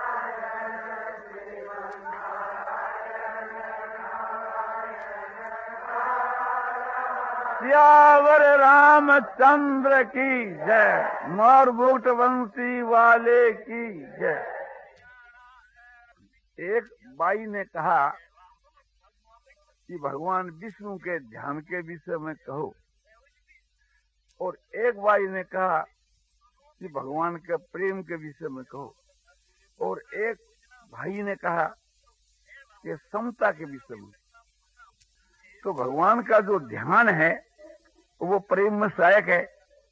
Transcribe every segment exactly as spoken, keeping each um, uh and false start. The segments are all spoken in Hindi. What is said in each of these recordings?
सियावर रामचंद्र की जय, मोर मुकुट वंशी वाले की जय। एक बाई ने कहा कि भगवान विष्णु के ध्यान के विषय में कहो, और एक बाई ने कहा कि भगवान के प्रेम के विषय में कहो, और एक भाई ने कहा कि समता के विषय में। तो भगवान का जो ध्यान है वो प्रेम में सहायक है,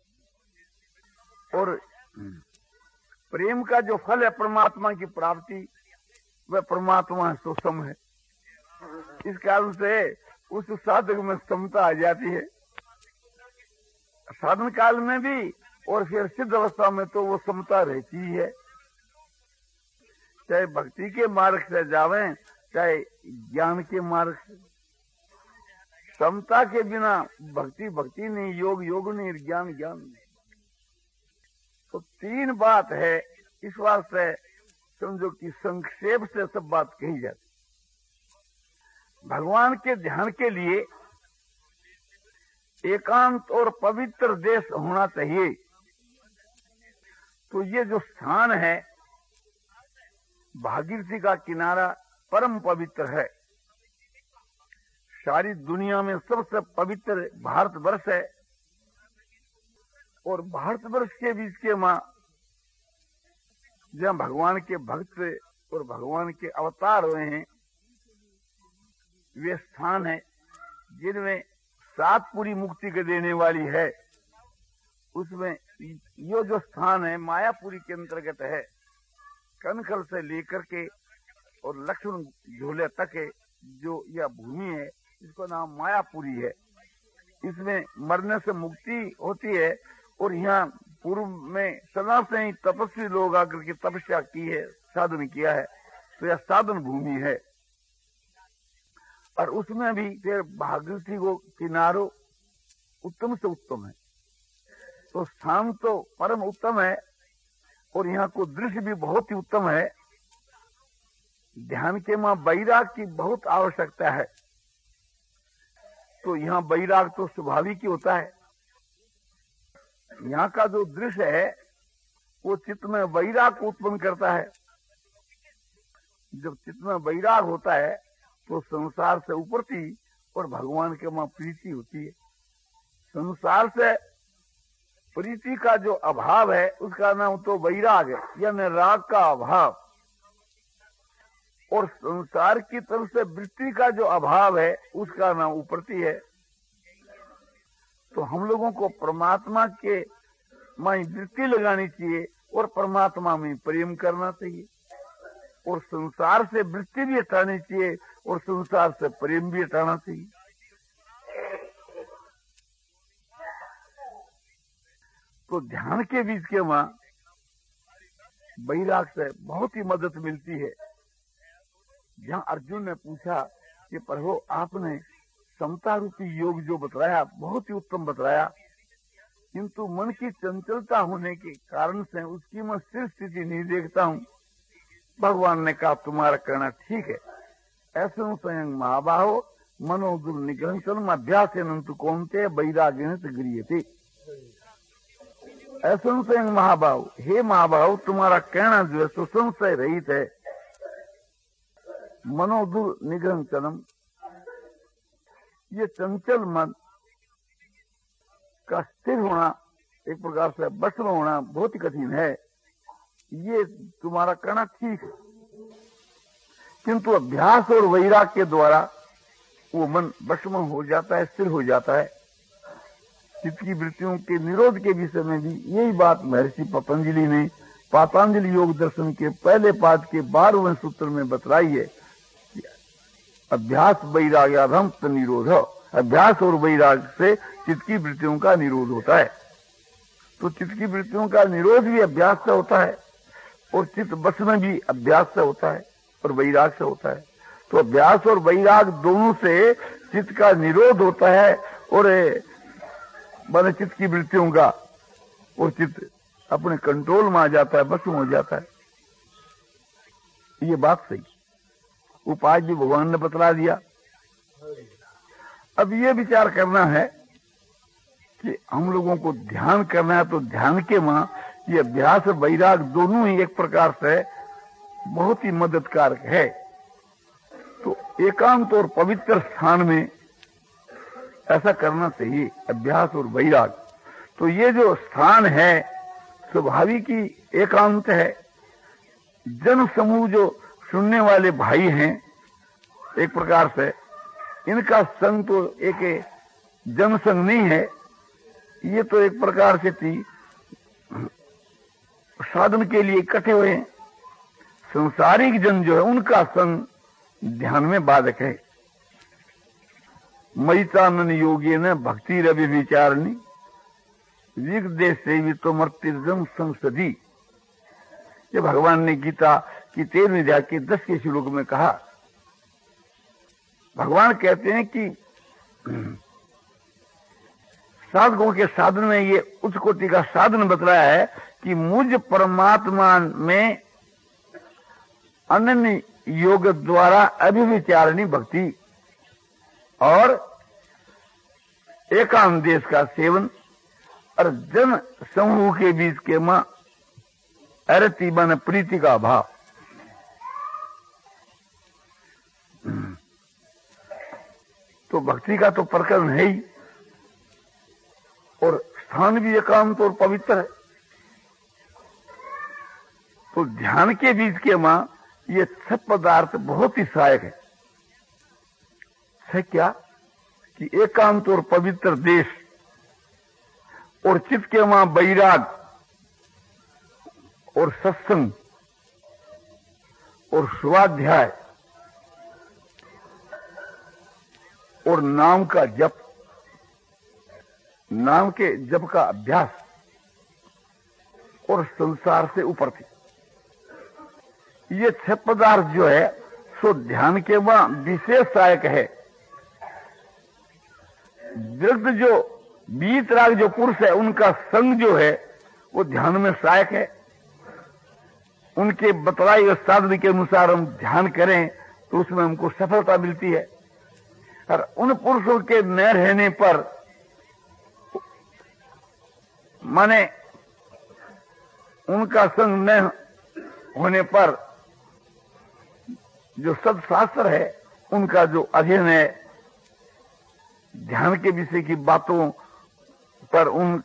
और प्रेम का जो फल है परमात्मा की प्राप्ति, वह परमात्मा सुसम है। इस कारण से उस साधक में समता आ जाती है, साधन काल में भी, और फिर सिद्ध अवस्था में तो वो समता रहती ही है। चाहे भक्ति के मार्ग से जावें, चाहे ज्ञान के मार्ग से, समता के बिना भक्ति भक्ति नहीं, योग योग नहीं, ज्ञान ज्ञान नहीं। तो तीन बात है, इस वास्ते समझो कि संक्षेप से सब बात कही जाती। भगवान के ध्यान के लिए एकांत और पवित्र देश होना चाहिए। तो ये जो स्थान है भागीरथी का किनारा परम पवित्र है। सारी दुनिया में सबसे पवित्र भारतवर्ष है, और भारतवर्ष के बीच के मां जहां भगवान के भक्त और भगवान के अवतार हुए हैं, वे स्थान है जिनमें सात पूरी मुक्ति के देने वाली है। उसमें ये जो स्थान है मायापुरी के अंतर्गत है। कनखल से लेकर के और लक्ष्मण झूले तक है जो यह भूमि है, इसका नाम मायापुरी है। इसमें मरने से मुक्ति होती है, और यहाँ पूर्व में सदा से ही तपस्वी लोग आकर के तपस्या की है, साधन किया है, तो यह साधन भूमि है। और उसमें भी फिर भागीरथी को किनारो उत्तम से उत्तम है। तो स्थान तो परम उत्तम है, और यहाँ को दृश्य भी बहुत ही उत्तम है। ध्यान के मां वैराग की बहुत आवश्यकता है, तो यहाँ वैराग तो स्वाभाविक ही होता है। यहाँ का जो दृश्य है वो चित्त में वैराग को उत्पन्न करता है। जब चित्त में वैराग होता है तो संसार से उपरती और भगवान के मां प्रीति होती है। संसार से प्रीति का जो अभाव है उसका नाम तो वैराग है, यानी राग का अभाव। और संसार की तरफ से वृत्ति का जो अभाव है उसका नाम उपरती है। तो हम लोगों को परमात्मा के में वृत्ति लगानी चाहिए, और परमात्मा में प्रेम करना चाहिए, और संसार से वृत्ति भी हटानी चाहिए, और संसार से प्रेम भी हटाना चाहिए। तो ध्यान के बीच के मां वैराग से बहुत ही मदद मिलती है। जहां अर्जुन ने पूछा कि प्रभु आपने समता रूपी योग जो बतलाया बहुत ही उत्तम बतलाया, किंतु मन की चंचलता होने के कारण से उसकी मैं स्थिर स्थिति नहीं देखता हूँ। भगवान ने कहा तुम्हारा कहना ठीक है। ऐसे स्वयं महाबाहो मनो दुर्निग्रहण अभ्यास नंतु कौनते वैराग्य गृह्यते। ऐसे स्वयं महाबाहो, हे महाबाहो तुम्हारा कहना जो है सो संशय रहित है। मनोदुर निग्रहण चलम, ये चंचल मन का स्थिर होना, एक प्रकार से वश में होना बहुत ही कठिन है। ये तुम्हारा कहना ठीक है, किंतु अभ्यास और वैराग के द्वारा वो मन वश में हो जाता है, स्थिर हो जाता है। चित्त की वृत्तियों के निरोध के विषय में भी यही बात महर्षि पतंजलि ने पातंजलि योग दर्शन के पहले पाद के बारहवें सूत्र में बतलाई है। अभ्यास वैराग्याधम निरोध, अभ्यास और वैराग से चित्त की वृत्तियों का निरोध होता है। तो चित्त की वृत्तियों का निरोध भी अभ्यास से होता है, और चित्त बस में भी अभ्यास से होता है और वैराग से होता है। तो अभ्यास और वैराग दोनों से चित्त का निरोध होता है, और माने चित्त की वृत्तियों का, और चित्त अपने कंट्रोल में आ जाता है, बस में हो जाता है। ये बात सही, उपाय भी भगवान ने बतला दिया। अब ये विचार करना है कि हम लोगों को ध्यान करना है, तो ध्यान के वहां ये अभ्यास और वैराग दोनों ही एक प्रकार से बहुत ही मददकारक है। तो एकांत और पवित्र स्थान में ऐसा करना चाहिए, अभ्यास और वैराग। तो ये जो स्थान है स्वाभाविक ही एकांत है। जन समूह जो सुनने वाले भाई हैं एक प्रकार से, इनका संग तो एक जनसंग नहीं है, ये तो एक प्रकार से थी साधन के लिए इकट्ठे हुए हैं। संसारिक जन जो है उनका संग ध्यान में बाधक है। मयितानन योगी ने भक्ति रवि विचारणी विगदेश सेवी तो मर्तिर्जम संसदी। ये भगवान ने गीता की तेरहवीं अध्याय के दस के श्लोक में कहा। भगवान कहते हैं कि साधकों के साधन में ये उच्च कोटि का साधन बतलाया है कि मुझ परमात्मा में अनन्य योग द्वारा अभिविचारणी भक्ति और एकांत देश का सेवन और जन समूह के बीच के मां अरति मन प्रीति का भाव। तो भक्ति का तो प्रकरण है ही, और स्थान भी एकांत और पवित्र है। तो ध्यान के बीच के मां ये छह पदार्थ बहुत ही सहायक है। है क्या कि एकांत और पवित्र देश और चित्त के वहां वैराग और सत्संग और स्वाध्याय और नाम का जप, नाम के जप का अभ्यास और संसार से ऊपर थी। ये छह पदार्थ जो है सो ध्यान के वहां विशेष सहायक है। विरुद्ध जो बीतराग जो पुरुष है उनका संग जो है वो ध्यान में सहायक है। उनके बतलाए हुए साधन के अनुसार हम ध्यान करें तो उसमें हमको सफलता मिलती है। और उन पुरुषों के न रहने पर, माने उनका संग न होने पर जो सत्शास्त्र है उनका जो अध्ययन है, ध्यान के विषय की बातों पर उन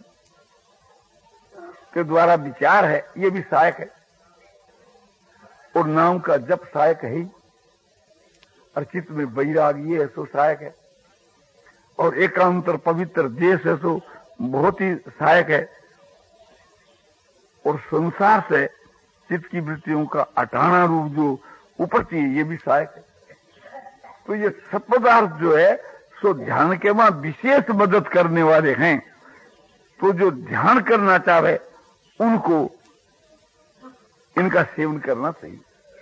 के द्वारा विचार है, ये भी सहायक है। और नाम का जप सहायक है ही, और चित्त में वैराग ये है सो सहायक है। और एकांत और पवित्र देश है सो बहुत ही सहायक है। और संसार से चित्त की वृत्तियों का अटाना रूप जो उपरती है ये भी सहायक है। तो ये सब पदार्थ जो है सो ध्यान के वहां विशेष मदद करने वाले हैं। तो जो ध्यान करना चाहे उनको इनका सेवन करना चाहिए।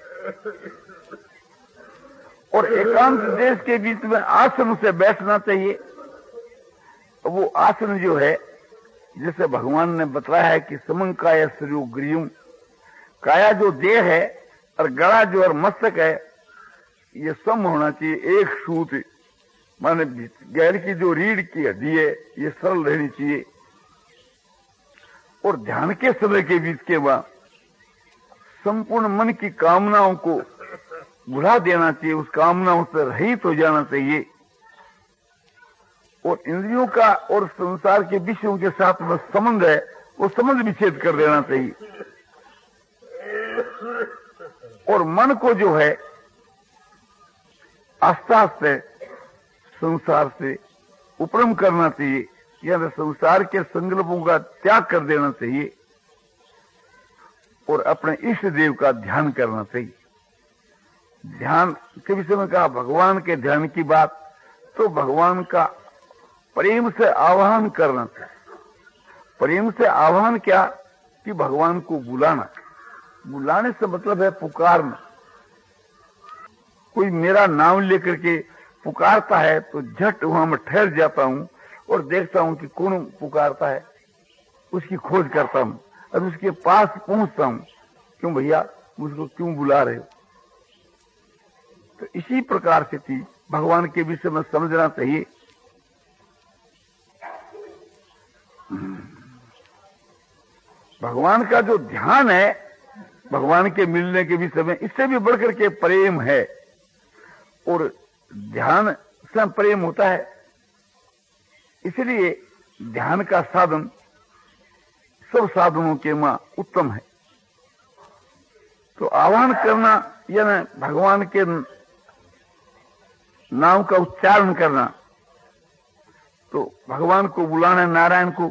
और एकांत देश के बीच में आसन से बैठना चाहिए। वो आसन जो है जैसे भगवान ने बताया है कि समंकाय श्रेयो ग्रीयम, काया जो देह है और गला जो और मस्तक है ये सम होना चाहिए, एक सूत, माने गैर की जो रीढ़ की हड्डी है ये सरल रहनी चाहिए। और ध्यान के समय के बीच के बाद संपूर्ण मन की कामनाओं को भुला देना चाहिए, उस कामनाओं से रहित हो जाना चाहिए। और इंद्रियों का और संसार के विषयों के साथ में संबंध है वो संबंध विच्छेद कर देना चाहिए। और मन को जो है आस्था से संसार से उपरम करना चाहिए, यानी संसार के संकल्पों का त्याग कर देना चाहिए और अपने इष्ट देव का ध्यान करना चाहिए। ध्यान के विषय में कहा भगवान के ध्यान की बात, तो भगवान का प्रेम से आह्वान करना चाहिए। प्रेम से आह्वान क्या कि भगवान को बुलाना। बुलाने से मतलब है पुकारना। कोई मेरा नाम लेकर के पुकारता है तो झट वहां मैं ठहर जाता हूं और देखता हूं कि कौन पुकारता है, उसकी खोज करता हूं और उसके पास पहुंचता हूं। क्यों भैया मुझको क्यों बुला रहे हो? तो इसी प्रकार से थी भगवान के विषय में समझना चाहिए। भगवान का जो ध्यान है भगवान के मिलने के विषय में, इससे भी बढ़कर के प्रेम है, और ध्यान से प्रेम होता है। इसलिए ध्यान का साधन सब साधनों के मां उत्तम है। तो आह्वान करना यानी भगवान के नाम का उच्चारण करना, तो भगवान को बुलाना, नारायण को,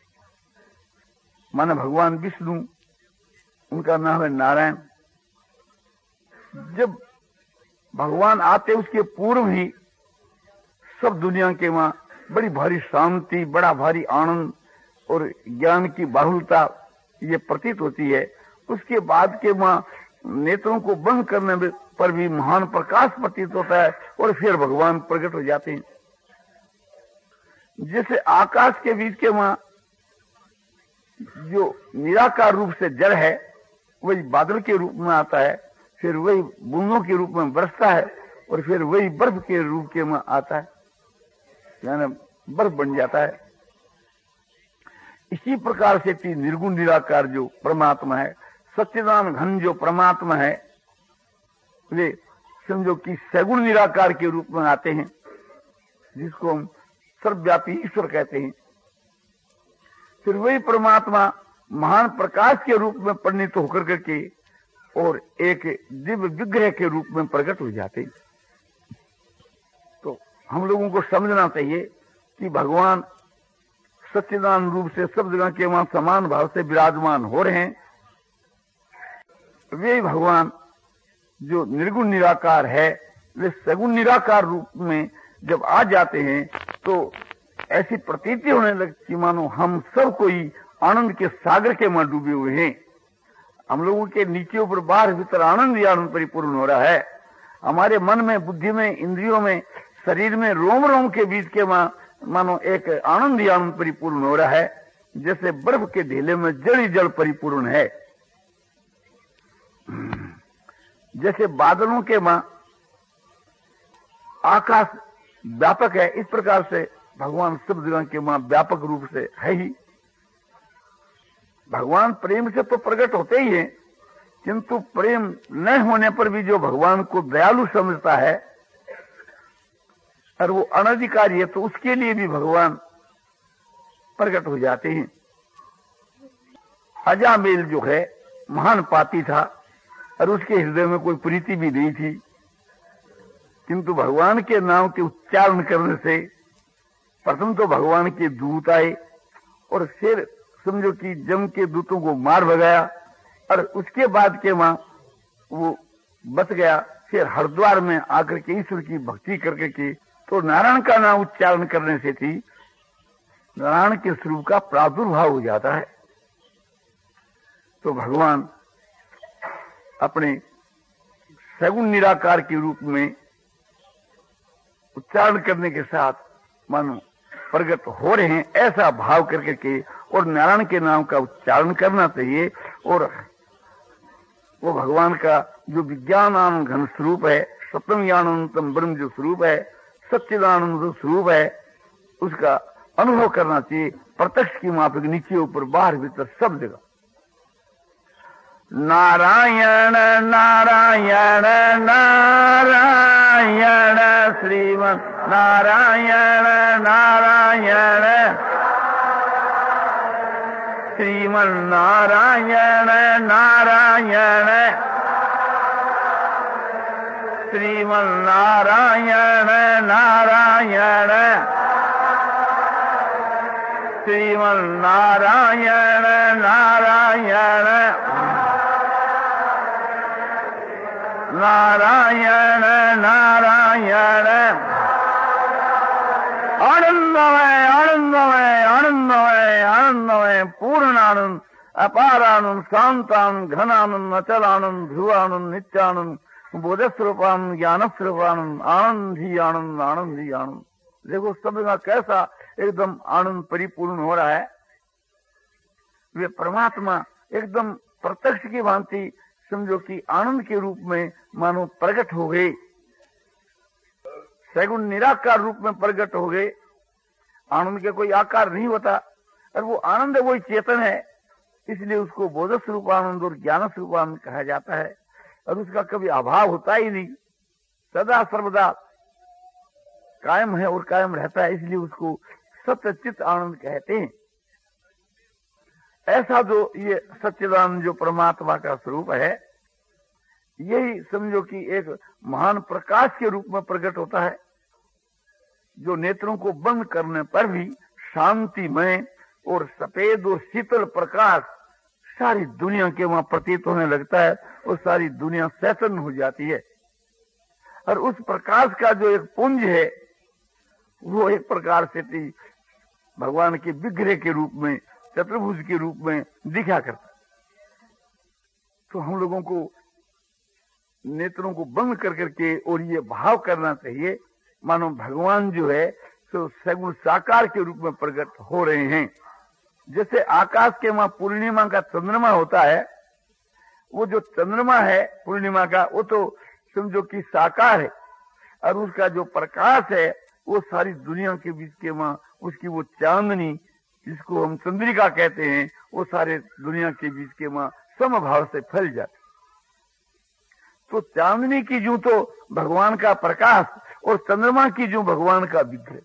माने भगवान विष्णु, उनका नाम है नारायण। जब भगवान आते उसके पूर्व ही सब दुनिया के मां बड़ी भारी शांति, बड़ा भारी आनंद और ज्ञान की बाहुलता ये प्रतीत होती है। उसके बाद के मां नेत्रों को बंद करने पर भी महान प्रकाश प्रतीत होता है, और फिर भगवान प्रकट हो जाते हैं। जैसे आकाश के बीच के मां जो निराकार रूप से जड़ है वही बादल के रूप में आता है, फिर वही बूंदों के रूप में बरसता है, और फिर वही बर्फ के रूप के में आता है, यानी बर्फ बन जाता है। इसी प्रकार से निर्गुण निराकार जो परमात्मा है, सच्चिदानंद घन जो परमात्मा है, वे समझो कि सगुण निराकार के रूप में आते हैं, जिसको हम सर्वव्यापी ईश्वर कहते हैं। फिर वही परमात्मा महान प्रकाश के रूप में परिणित होकर करके और एक दिव्य विग्रह के रूप में प्रकट हो जाते हैं। तो हम लोगों को समझना चाहिए कि भगवान सच्चिदानंद रूप से सब जगह के वहां समान भाव से विराजमान हो रहे हैं। वे भगवान जो निर्गुण निराकार है, वे सगुण निराकार रूप में जब आ जाते हैं तो ऐसी प्रतीति होने लगती मानो हम सब कोई आनंद के सागर के में डूबे हुए हैं। हम लोगों के नीचे ऊपर बाहर भीतर आनंद ही आनंद परिपूर्ण हो रहा है। हमारे मन में, बुद्धि में, इंद्रियों में, शरीर में, रोम रोम के बीच के मा, मानो एक आनंद ही आनंद परिपूर्ण हो रहा है, जैसे बर्फ के ढेले में जड़ ही जड़ परिपूर्ण है। जैसे बादलों के मां आकाश व्यापक है, इस प्रकार से भगवान सब जगह के मां व्यापक रूप से है ही। भगवान प्रेम से तो प्रकट होते ही हैं, किंतु प्रेम न होने पर भी जो भगवान को दयालु समझता है और वो अनधिकारी है, तो उसके लिए भी भगवान प्रकट हो जाते हैं। अजामेल जो है महान पापी था और उसके हृदय में कोई प्रीति भी नहीं थी, किंतु भगवान के नाम के उच्चारण करने से प्रथम तो भगवान के दूत आए और फिर समझो कि जम के दूतों को मार भगाया, और उसके बाद के वहां वो बच गया। फिर हरिद्वार में आकर के ईश्वर की भक्ति करके के तो नारायण का नाम उच्चारण करने से थी नारायण के स्वरूप का प्रादुर्भाव हो जाता है। तो भगवान अपने सगुण निराकार के रूप में उच्चारण करने के साथ मानो प्रकट हो रहे हैं, ऐसा भाव करके के और नारायण के नाम का उच्चारण करना चाहिए। और वो भगवान का जो विज्ञानानंद घन स्वरूप है, सप्तम आनंदतम ब्रह्म जो स्वरूप है, सच्चिदानंद जो स्वरूप है, उसका अनुभव करना चाहिए प्रत्यक्ष की माफिक, नीचे ऊपर बाहर भीतर सब जगह। नारायण नारायण नारायण श्रीमन नारायण नारायण श्रीमन नारायण नारायण श्रीमन नारायण नारायण श्रीमन नारायण नारायण नारायण नारायण आनंदमय आनंदमय आनंदमय आनंदमय पूर्णानंद अपारानंद शांतानंद घनानंद अचलानंद ध्रुवानंद नित्यानंद बोधस्वरूपानंद ज्ञानस्वरूपानंद आनंद ही आनंद आनंद ही आनंद। देखो सब का कैसा एकदम आनंद परिपूर्ण हो रहा है। वे परमात्मा एकदम प्रत्यक्ष की भांति समझो कि आनंद के रूप में मानो प्रकट हो गए। सगुण निराकार रूप में प्रकट हो गए। आनंद के कोई आकार नहीं होता, और वो आनंद वही चेतन है, इसलिए उसको बोध स्वरूप आनंद और ज्ञान स्वरूप आनंद कहा जाता है। और उसका कभी अभाव होता ही नहीं, सदा सर्वदा कायम है और कायम रहता है, इसलिए उसको सत्यचित आनंद कहते हैं। ऐसा जो ये सच्चिदानंद जो परमात्मा का स्वरूप है, यही समझो कि एक महान प्रकाश के रूप में प्रकट होता है, जो नेत्रों को बंद करने पर भी शांतिमय और सफेद और शीतल प्रकाश सारी दुनिया के वहां प्रतीत होने लगता है, और सारी दुनिया चैतन्य हो जाती है। और उस प्रकाश का जो एक पुंज है, वो एक प्रकार से भगवान के विग्रह के रूप में, चतुर्भुज के रूप में दिखा करता। तो हम लोगों को नेत्रों को बंद कर करके और ये भाव करना चाहिए, मानो भगवान जो है तो सगुण साकार के रूप में प्रकट हो रहे हैं। जैसे आकाश के वहां पूर्णिमा का चंद्रमा होता है, वो जो चंद्रमा है पूर्णिमा का, वो तो समझो कि साकार है, और उसका जो प्रकाश है वो सारी दुनिया के बीच के वहां उसकी वो चांदनी, जिसको हम चंद्रिका कहते हैं, वो सारे दुनिया के बीच के वहां समभाव से फैल जाती। तो चांदनी की जो तो भगवान का प्रकाश और चंद्रमा की जो भगवान का विग्रह,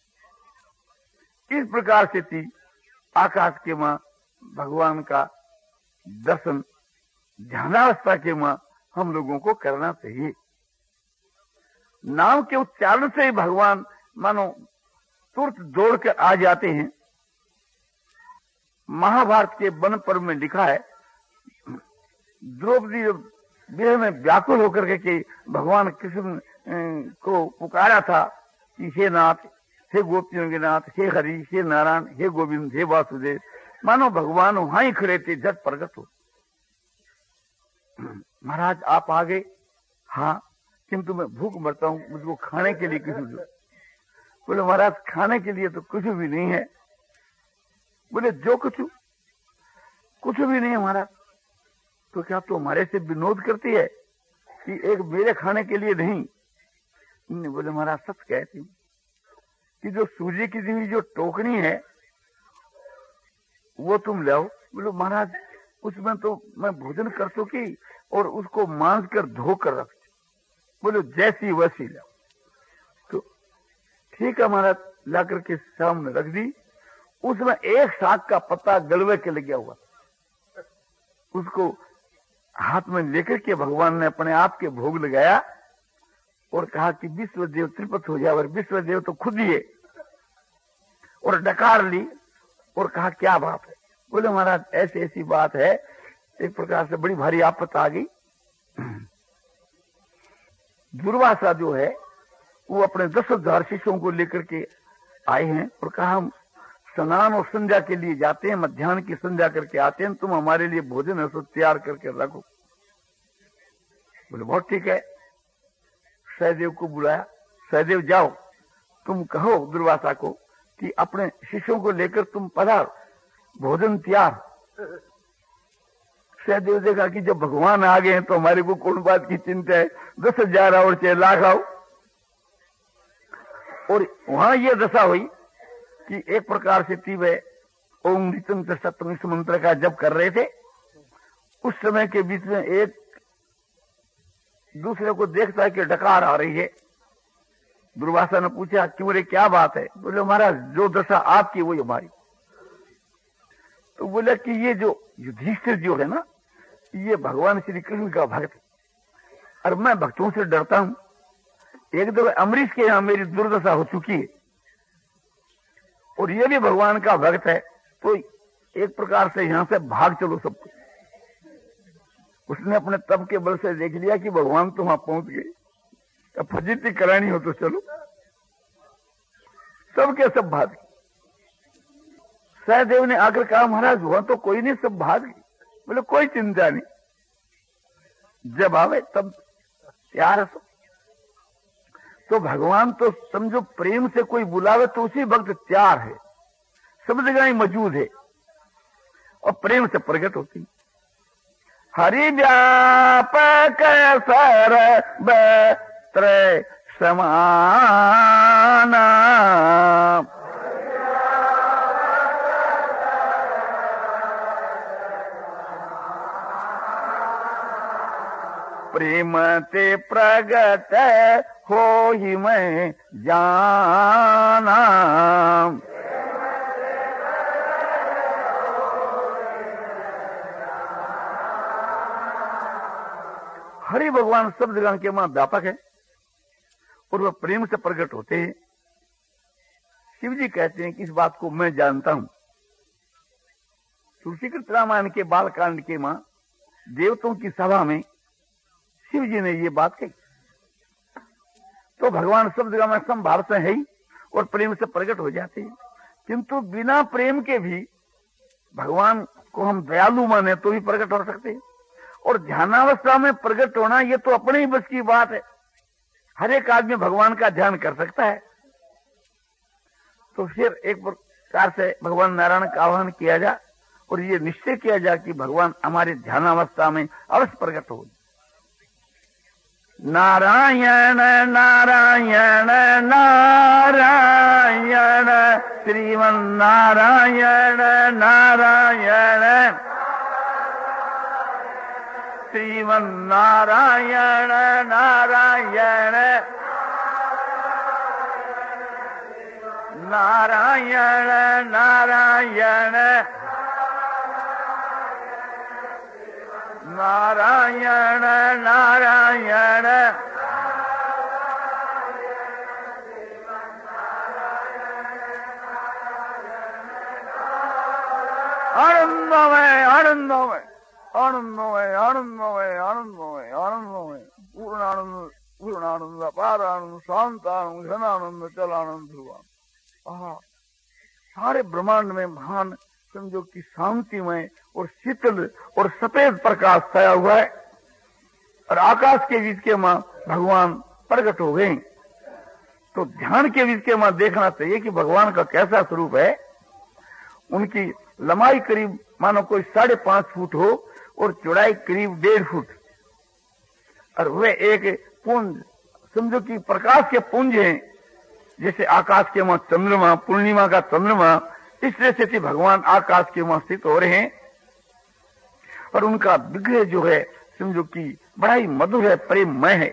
इस प्रकार से थी आकाश के वहां भगवान का दर्शन ध्यानावस्था के वहां हम लोगों को करना चाहिए। नाम के उच्चारण से ही भगवान मानो तुरंत दौड़ कर आ जाते हैं। महाभारत के वन पर्व में लिखा है, द्रौपदी विरह में व्याकुल होकर के कि भगवान कृष्ण को पुकारा था कि हे नाथ, हे गोपियों के नाथ, हे हरि, हे नारायण, हे गोविंद, हे वासुदेव, मानो भगवान वहां ही खड़े थे, झट प्रकट हो। महाराज आप आ गए? हाँ, किंतु मैं भूख मरता हूं, मुझको खाने के लिए कुछ दो। बोले महाराज खाने के लिए तो कुछ भी नहीं है। बोले जो कुछ कुछ भी नहीं है महाराज। तो क्या तो हमारे से विनोद करती है कि एक मेरे खाने के लिए नहीं? नहीं। बोले महाराज सच कहती हूँ कि जो सूजी की दी जो टोकनी है वो तुम ले आओ। बोले महाराज उसमें तो मैं भोजन कर चुकी और उसको मांझ कर धोकर रख। बोले जैसी वैसी ले आओ। तो ठीक है महाराज, ला करके सामने रख दी। उसमें एक साग का पत्ता गलवे के लगा हुआ, उसको हाथ में लेकर के भगवान ने अपने आप के भोग लगाया और कहा कि विश्वदेव त्रिपत हो जाए। और विश्वदेव तो खुद ही है, और डकार ली और कहा क्या बात है? बोले महाराज ऐसी ऐसी बात है, एक प्रकार से बड़ी भारी आपत आ गई। दुर्वासा जो है वो अपने दस हजार शिष्यों को लेकर के आए हैं और कहा हम स्नान और संध्या के लिए जाते हैं, मध्याह्न की संध्या करके आते हैं, तुम हमारे लिए भोजन है सो तैयार करके रखो। बोले बहुत ठीक है। सहदेव को बुलाया, सहदेव जाओ तुम कहो दुर्वासा को कि अपने शिष्यों को लेकर तुम पधार, भोजन तैयार। सहदेव देखा कि जब भगवान आ गए हैं तो हमारे को कौन बात की चिंता है, दस हजार और चाहे लाख आओ। और वहां यह दशा हुई कि एक प्रकार से तीवे ओम नितंत्र सप्तम इस मंत्र का जप कर रहे थे। उस समय के बीच में एक दूसरे को देखता है कि डकार आ रही है। दुर्वासा ने पूछा क्यों रे क्या बात है? बोले महाराज जो दशा आपकी वही हमारी। तो बोले कि ये जो युधिष्ठिर जो है ना, ये भगवान श्री कृष्ण का भक्त, और मैं भक्तों से डरता हूं। एक दो अमरीश के यहां मेरी दुर्दशा हो चुकी है और ये भी भगवान का भक्त है, तो एक प्रकार से यहां से भाग चलो सब कुछ। उसने अपने तप के बल से देख लिया कि भगवान तो वहां पहुंच गए, अब फजीती करानी हो तो चलो। सबके सब भाग गए। सहदेव ने आकर कहा महाराज वहां तो कोई नहीं, सब भाग गए। बोले कोई चिंता नहीं, जब आवे तब तैयार है। तो भगवान तो समझो प्रेम से कोई बुलावे तो उसी वक्त तैयार है, सब जगह ही मौजूद है और प्रेम से प्रकट होती। हरि व्यापक सर्वत्र समाना। प्रेम ते प्रगट हो ही मैं जाना। हरि भगवान सब जगह के वहां व्यापक है और वह प्रेम से प्रकट होते हैं। शिव जी कहते हैं कि इस बात को मैं जानता हूं। तुलसीकृत रामायण के बालकांड के मां देवताओं की सभा में शिव जी ने ये बात कही। तो भगवान सब जगह में समभाव से है ही और प्रेम से प्रकट हो जाते हैं, किंतु बिना प्रेम के भी भगवान को हम दयालु माने तो भी प्रकट हो सकते हैं। और ध्यानावस्था में प्रकट होना ये तो अपने ही बस की बात है, हर एक आदमी भगवान का ध्यान कर सकता है। तो फिर एक प्रकार से भगवान नारायण का आह्वान किया जा और ये निश्चय किया जा कि भगवान हमारे ध्यानावस्था में अवश्य प्रकट हो। नारायण नारायण नारायण श्रीमन नारायण नारायण श्रीमन नारायण नारायण नारायण नारायण नारायण नारायण आनंदमय आनंदमय आनंदमय आनंदमय आनंदमय आनंदमय पूर्णानंद पूर्णानंद पारानंद शांतानंद घनानंद चलानंद ध्रुवान। सारे ब्रह्मांड में महान समझो कि शांतिमय और शीतल और सफेद प्रकाश छाया हुआ है और आकाश के बीच के मां भगवान प्रकट हो गए। तो ध्यान के बीच के मां देखना चाहिए कि भगवान का कैसा स्वरूप है। उनकी लंबाई करीब मानो कोई साढ़े पांच फुट हो और चौड़ाई करीब डेढ़ फुट और वे एक पुंज समझो कि प्रकाश के पुंज हैं, जैसे आकाश के मां चंद्रमा पूर्णिमा का चंद्रमा, इस तरह से भगवान आकाश के वहां स्थित हो रहे हैं। और उनका विग्रह जो है समझो कि बड़ा ही मधुर है, प्रेममय है।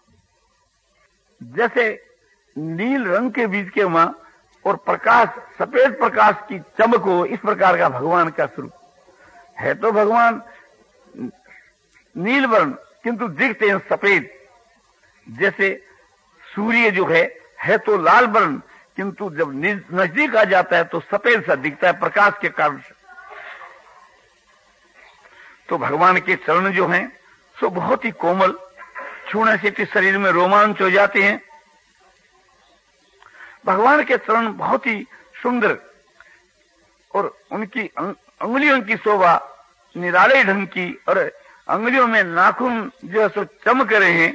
जैसे नील रंग के बीच के वहां और प्रकाश सफेद प्रकाश की चमक हो, इस प्रकार का भगवान का स्वरूप है। तो भगवान नील वर्ण किंतु दिखते हैं सफेद। जैसे सूर्य जो है है तो लाल वर्ण किंतु जब नजदीक आ जाता है तो सफेद सा दिखता है प्रकाश के कारण से। तो भगवान के चरण जो हैं सो बहुत ही कोमल, छूने से शरीर में रोमांच हो जाते हैं। भगवान के चरण बहुत ही सुंदर और उनकी अंगुलियों की शोभा निराले ढंग की और अंगुलियों में नाखून जो है सो चमक रहे हैं,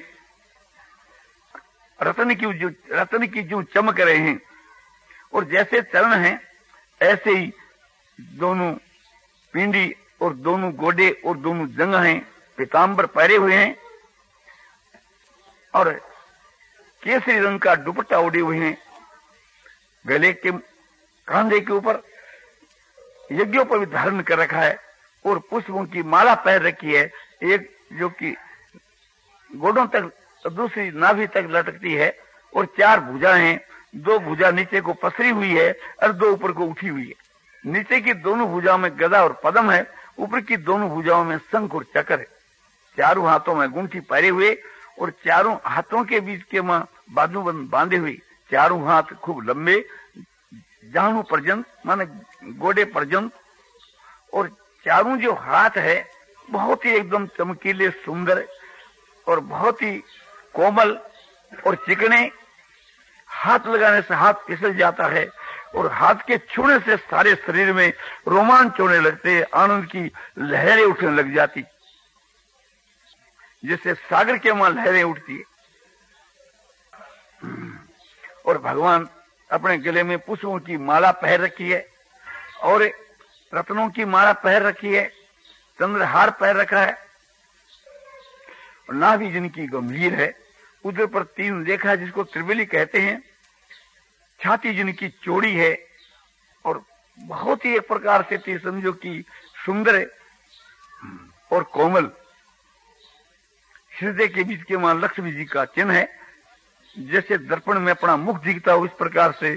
रत्न की जो रत्न की जो चमक रहे हैं। और जैसे चरण हैं ऐसे ही दोनों पिंडी और दोनों गोडे और दोनों जंघें पीतांबर पहरे हुए हैं और केसरी रंग का दुपट्टा ओढ़े हुए हैं। गले के कांधे के ऊपर यज्ञों पर भी धारण कर रखा है और पुष्पों की माला पहन रखी है, एक जो कि गोडों तक दूसरी नाभि तक लटकती है और चार भुजा हैं, दो भुजा नीचे को पसरी हुई है और दो ऊपर को उठी हुई है। नीचे की दोनों भुजाओं में गदा और पद्म है, ऊपर की दोनों भुजाओं में शंख और चक्र है। चारों हाथों में गुंठी पहरे हुए और चारों हाथों के बीच के मां बाजूबंद बांधे हुए, चारों हाथ खूब लंबे जाहनु पर्यंत माने गोडे पर्यंत। और चारों जो हाथ है बहुत ही एकदम चमकीले सुंदर और बहुत ही कोमल और चिकने। हाथ लगाने से हाथ फिसल जाता है और हाथ के छूने से सारे शरीर में रोमांच होने लगते हैं, आनंद की लहरें उठने लग जाती, जैसे सागर के वहां लहरें उठती है। और भगवान अपने गले में पुष्पों की माला पहन रखी है और रत्नों की माला पहन रखी है, चंद्रहार पहन रखा है। नाभि जिनकी गंभीर है उधर पर तीन रेखा जिसको त्रिवेली कहते हैं, छाती जिनकी चौड़ी है और बहुत ही एक प्रकार से थी समझो कि सुंदर है और कोमल। हृदय के बीच के वहां लक्ष्मी जी का चिन्ह है, जैसे दर्पण में अपना मुख दिखता हो इस प्रकार से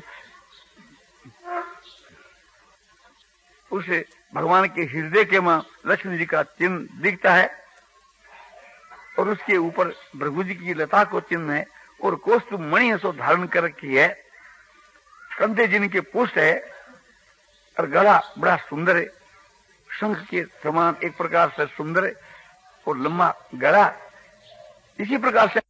उसे भगवान के हृदय के वहां लक्ष्मी जी का चिन्ह दिखता है और उसके ऊपर भृगु जी की लता को चिन्ह है और कौस्तुभ मणि है सो धारण कर रखी है। कंधे जिनके पुष्ट है और गला बड़ा सुंदर है, शंख के समान एक प्रकार से सुंदर है और लंबा गला। इसी प्रकार से